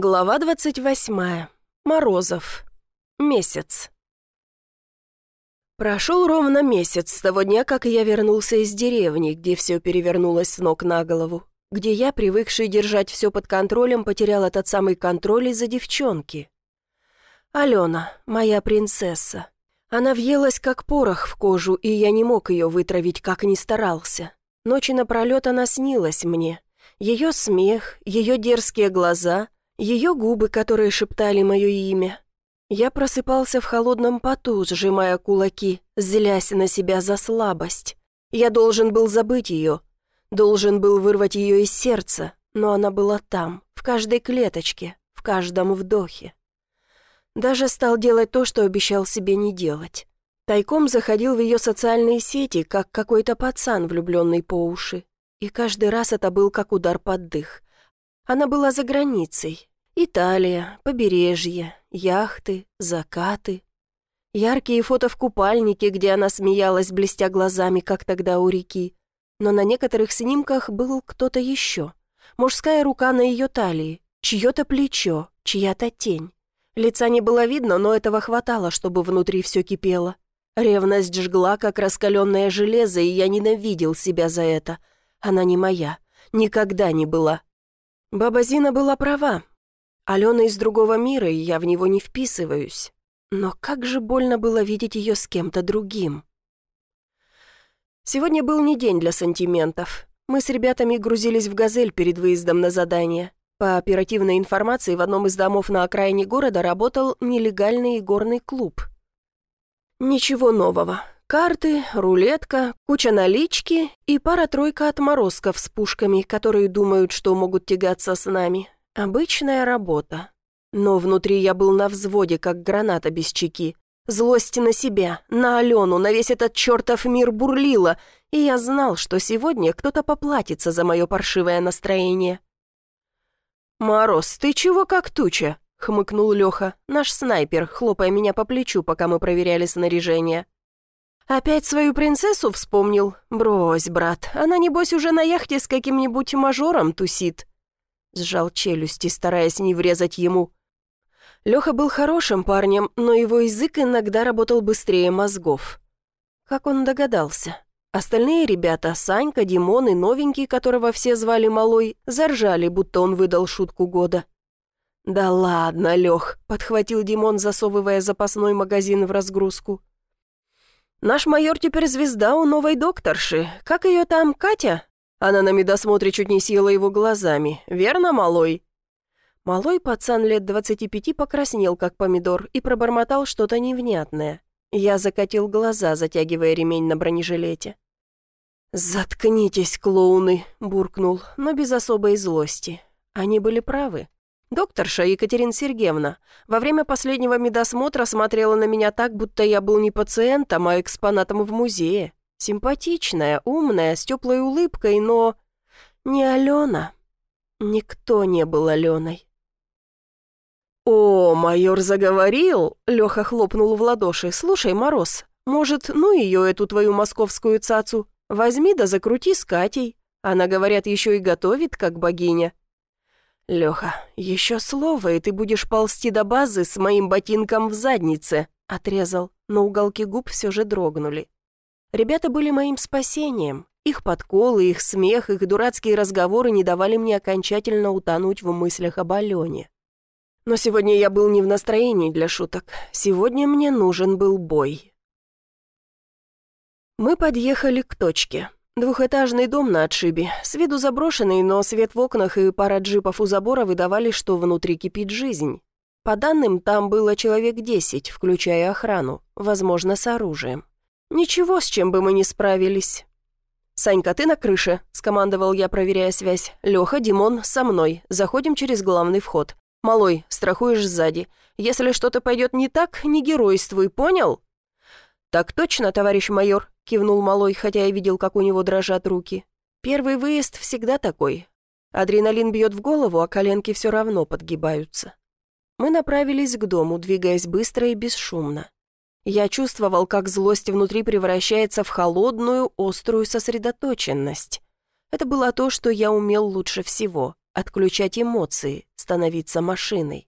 Глава 28. Морозов. Месяц. Прошел ровно месяц с того дня, как я вернулся из деревни, где все перевернулось с ног на голову, где я, привыкший держать все под контролем, потерял этот самый контроль из-за девчонки. Алена, моя принцесса. Она въелась как порох в кожу, и я не мог ее вытравить, как ни старался. Ночи напролет она снилась мне. Ее смех, ее дерзкие глаза, ее губы, которые шептали мое имя. Я просыпался в холодном поту, сжимая кулаки, злясь на себя за слабость. Я должен был забыть ее, должен был вырвать ее из сердца, но она была там, в каждой клеточке, в каждом вдохе. Даже стал делать то, что обещал себе не делать. Тайком заходил в ее социальные сети, как какой-то пацан, влюбленный по уши. И каждый раз это был как удар под дых. Она была за границей. Италия, побережье, яхты, закаты. Яркие фото в купальнике, где она смеялась, блестя глазами, как тогда у реки. Но на некоторых снимках был кто-то еще. Мужская рука на ее талии, чье-то плечо, чья-то тень. Лица не было видно, но этого хватало, чтобы внутри все кипело. Ревность жгла, как раскаленное железо, и я ненавидел себя за это. Она не моя, никогда не была. Баба Зина была права. Алена из другого мира, и я в него не вписываюсь. Но как же больно было видеть ее с кем-то другим. Сегодня был не день для сантиментов. Мы с ребятами грузились в «Газель» перед выездом на задание. По оперативной информации, в одном из домов на окраине города работал нелегальный игорный клуб. Ничего нового. Карты, рулетка, куча налички и пара-тройка отморозков с пушками, которые думают, что могут тягаться с нами. Обычная работа. Но внутри я был на взводе, как граната без чеки. Злость на себя, на Алену, на весь этот чертов мир бурлила, и я знал, что сегодня кто-то поплатится за мое паршивое настроение. «Мороз, ты чего как туча?» — хмыкнул Леха, наш снайпер, хлопая меня по плечу, пока мы проверяли снаряжение. «Опять свою принцессу вспомнил? Брось, брат, она, небось, уже на яхте с каким-нибудь мажором тусит». Сжал челюсти, стараясь не врезать ему. Леха был хорошим парнем, но его язык иногда работал быстрее мозгов. Как он догадался? Остальные ребята, Санька, Димон и новенький, которого все звали Малой, заржали, будто он выдал шутку года. «Да ладно, Лех», — подхватил Димон, засовывая запасной магазин в разгрузку. «Наш майор теперь звезда у новой докторши. Как ее там, Катя?» Она на медосмотре чуть не съела его глазами. «Верно, Малой?» Малой пацан лет 25 покраснел, как помидор, и пробормотал что-то невнятное. Я закатил глаза, затягивая ремень на бронежилете. «Заткнитесь, клоуны!» — буркнул, но без особой злости. Они были правы. Докторша Екатерина Сергеевна во время последнего медосмотра смотрела на меня так, будто я был не пациентом, а экспонатом в музее. Симпатичная, умная, с теплой улыбкой, но... не Алена. Никто не был Аленой. «О, майор заговорил!» — Леха хлопнул в ладоши. «Слушай, Мороз, может, ну ее, эту твою московскую цацу, возьми да закрути с Катей. Она, говорят, еще и готовит, как богиня». «Леха, еще слово, и ты будешь ползти до базы с моим ботинком в заднице», — отрезал, но уголки губ все же дрогнули. Ребята были моим спасением. Их подколы, их смех, их дурацкие разговоры не давали мне окончательно утонуть в мыслях об Алене. Но сегодня я был не в настроении для шуток. Сегодня мне нужен был бой. Мы подъехали к точке. Двухэтажный дом на отшибе, с виду заброшенный, но свет в окнах и пара джипов у забора выдавали, что внутри кипит жизнь. По данным, там было человек 10, включая охрану, возможно, с оружием. Ничего, с чем бы мы не справились. «Санька, ты на крыше», — скомандовал я, проверяя связь. «Леха, Димон, со мной. Заходим через главный вход. Малой, страхуешь сзади. Если что-то пойдет не так, не геройствуй, понял?» «Так точно, товарищ майор», — кивнул Малой, хотя я видел, как у него дрожат руки. «Первый выезд всегда такой. Адреналин бьет в голову, а коленки все равно подгибаются». Мы направились к дому, двигаясь быстро и бесшумно. Я чувствовал, как злость внутри превращается в холодную, острую сосредоточенность. Это было то, что я умел лучше всего отключать эмоции, становиться машиной.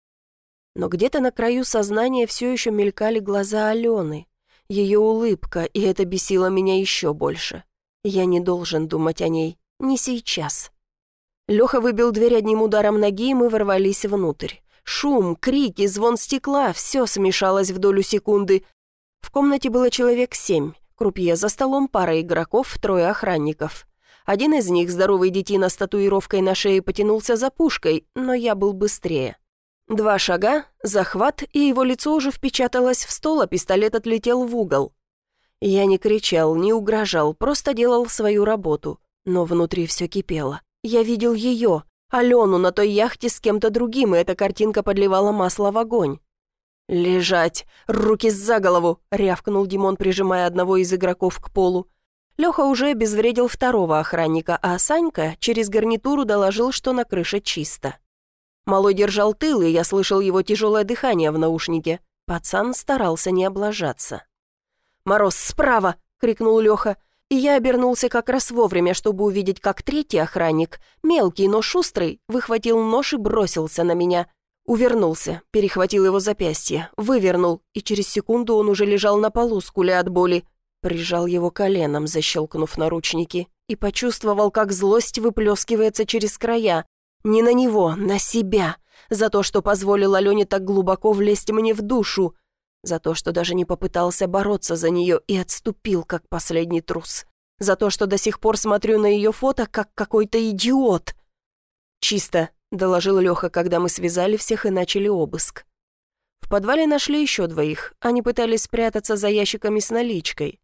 Но где-то на краю сознания все еще мелькали глаза Алены, ее улыбка, и это бесило меня еще больше. Я не должен думать о ней, не сейчас. Леха выбил дверь одним ударом ноги, и мы ворвались внутрь. Шум, крики, звон стекла — все смешалось в долю секунды. В комнате было человек 7. Крупье за столом, пара игроков, 3 охранников. Один из них, здоровый детина с татуировкой на шее, потянулся за пушкой, но я был быстрее. 2 шага, захват, и его лицо уже впечаталось в стол, а пистолет отлетел в угол. Я не кричал, не угрожал, просто делал свою работу. Но внутри все кипело. Я видел ее, Алену, на той яхте с кем-то другим, и эта картинка подливала масло в огонь. «Лежать! Руки за голову!» — рявкнул Димон, прижимая одного из игроков к полу. Леха уже обезвредил 2 охранника, а Санька через гарнитуру доложил, что на крыше чисто. Малой держал тыл, и я слышал его тяжелое дыхание в наушнике. Пацан старался не облажаться. «Мороз, справа!» — крикнул Леха. И я обернулся как раз вовремя, чтобы увидеть, как 3 охранник, мелкий, но шустрый, выхватил нож и бросился на меня. Увернулся, перехватил его запястье, вывернул, и через секунду он уже лежал на полу, скуля от боли. Прижал его коленом, защелкнув наручники, и почувствовал, как злость выплескивается через края. Не на него, на себя. За то, что позволил Алене так глубоко влезть мне в душу. За то, что даже не попытался бороться за нее и отступил, как последний трус. За то, что до сих пор смотрю на ее фото, как какой-то идиот. «Чисто», — доложил Леха, когда мы связали всех и начали обыск. В подвале нашли еще 2. Они пытались спрятаться за ящиками с наличкой.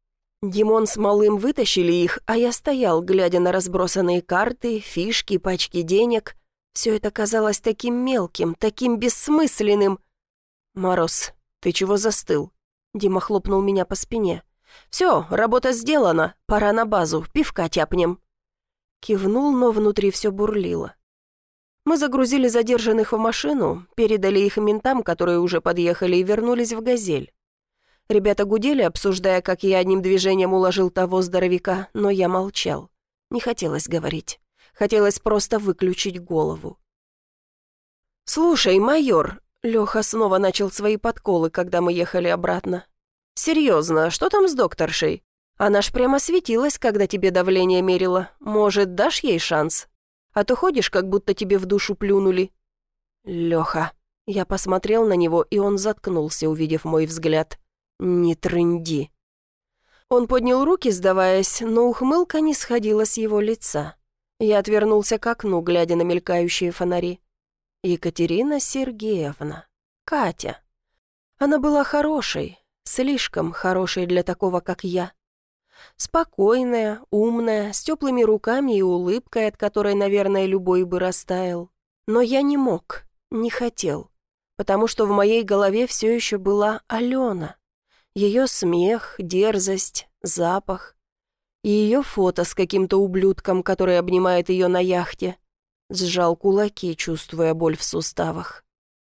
Димон с Малым вытащили их, а я стоял, глядя на разбросанные карты, фишки, пачки денег. Все это казалось таким мелким, таким бессмысленным. «Мороз, ты чего застыл?» Дима хлопнул меня по спине. «Все, работа сделана, пора на базу, пивка тяпнем». Кивнул, но внутри все бурлило. Мы загрузили задержанных в машину, передали их ментам, которые уже подъехали, и вернулись в «Газель». Ребята гудели, обсуждая, как я одним движением уложил того здоровяка, но я молчал. Не хотелось говорить. Хотелось просто выключить голову. «Слушай, майор», — Леха снова начал свои подколы, когда мы ехали обратно. «Серьезно, что там с докторшей? Она ж прямо светилась, когда тебе давление мерила. Может, дашь ей шанс? А то ходишь, как будто тебе в душу плюнули». «Леха». Я посмотрел на него, и он заткнулся, увидев мой взгляд. «Не трынди». Он поднял руки, сдаваясь, но ухмылка не сходила с его лица. Я отвернулся к окну, глядя на мелькающие фонари. Екатерина Сергеевна. Катя. Она была хорошей, слишком хорошей для такого, как я. Спокойная, умная, с теплыми руками и улыбкой, от которой, наверное, любой бы растаял. Но я не мог, не хотел, потому что в моей голове все еще была Алена. Ее смех, дерзость, запах. И ее фото с каким-то ублюдком, который обнимает ее на яхте. Сжал кулаки, чувствуя боль в суставах.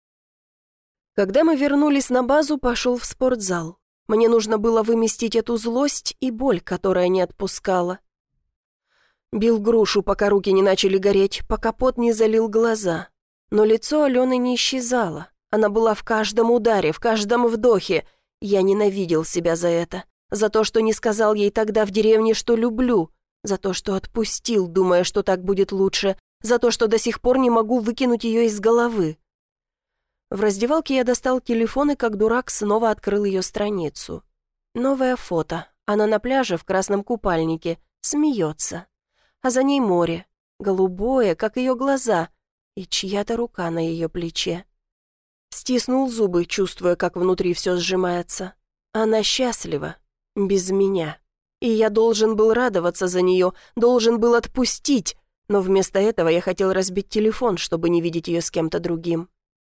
Когда мы вернулись на базу, пошел в спортзал. Мне нужно было выместить эту злость и боль, которая не отпускала. Бил грушу, пока руки не начали гореть, пока пот не залил глаза. Но лицо Алены не исчезало. Она была в каждом ударе, в каждом вдохе. Я ненавидел себя за это. За то, что не сказал ей тогда в деревне, что люблю. За то, что отпустил, думая, что так будет лучше. За то, что до сих пор не могу выкинуть ее из головы. В раздевалке я достал телефон и, как дурак, снова открыл ее страницу. Новое фото. Она на пляже в красном купальнике. Смеется. А за ней море. Голубое, как ее глаза. И чья-то рука на ее плече. Стиснул зубы, чувствуя, как внутри все сжимается. Она счастлива. Без меня. И я должен был радоваться за нее, должен был отпустить, но вместо этого я хотел разбить телефон, чтобы не видеть ее с кем-то другим.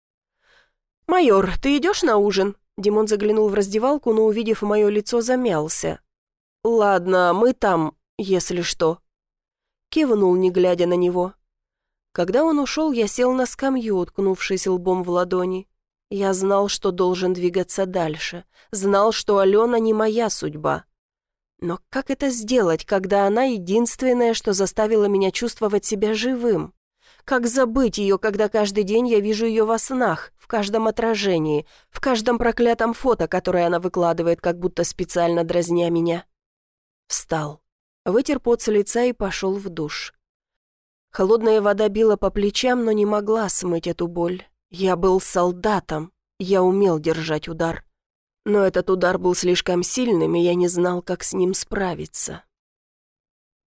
«Майор, ты идешь на ужин?» Димон заглянул в раздевалку, но, увидев мое лицо, замялся. «Ладно, мы там, если что». Кивнул, не глядя на него. Когда он ушел, я сел на скамью, уткнувшись лбом в ладони. Я знал, что должен двигаться дальше. Знал, что Алена не моя судьба. Но как это сделать, когда она единственная, что заставила меня чувствовать себя живым? Как забыть ее, когда каждый день я вижу ее во снах, в каждом отражении, в каждом проклятом фото, которое она выкладывает, как будто специально дразня меня? Встал, вытер пот с лица и пошел в душ. Холодная вода била по плечам, но не могла смыть эту боль. Я был солдатом, я умел держать удар. Но этот удар был слишком сильным, и я не знал, как с ним справиться.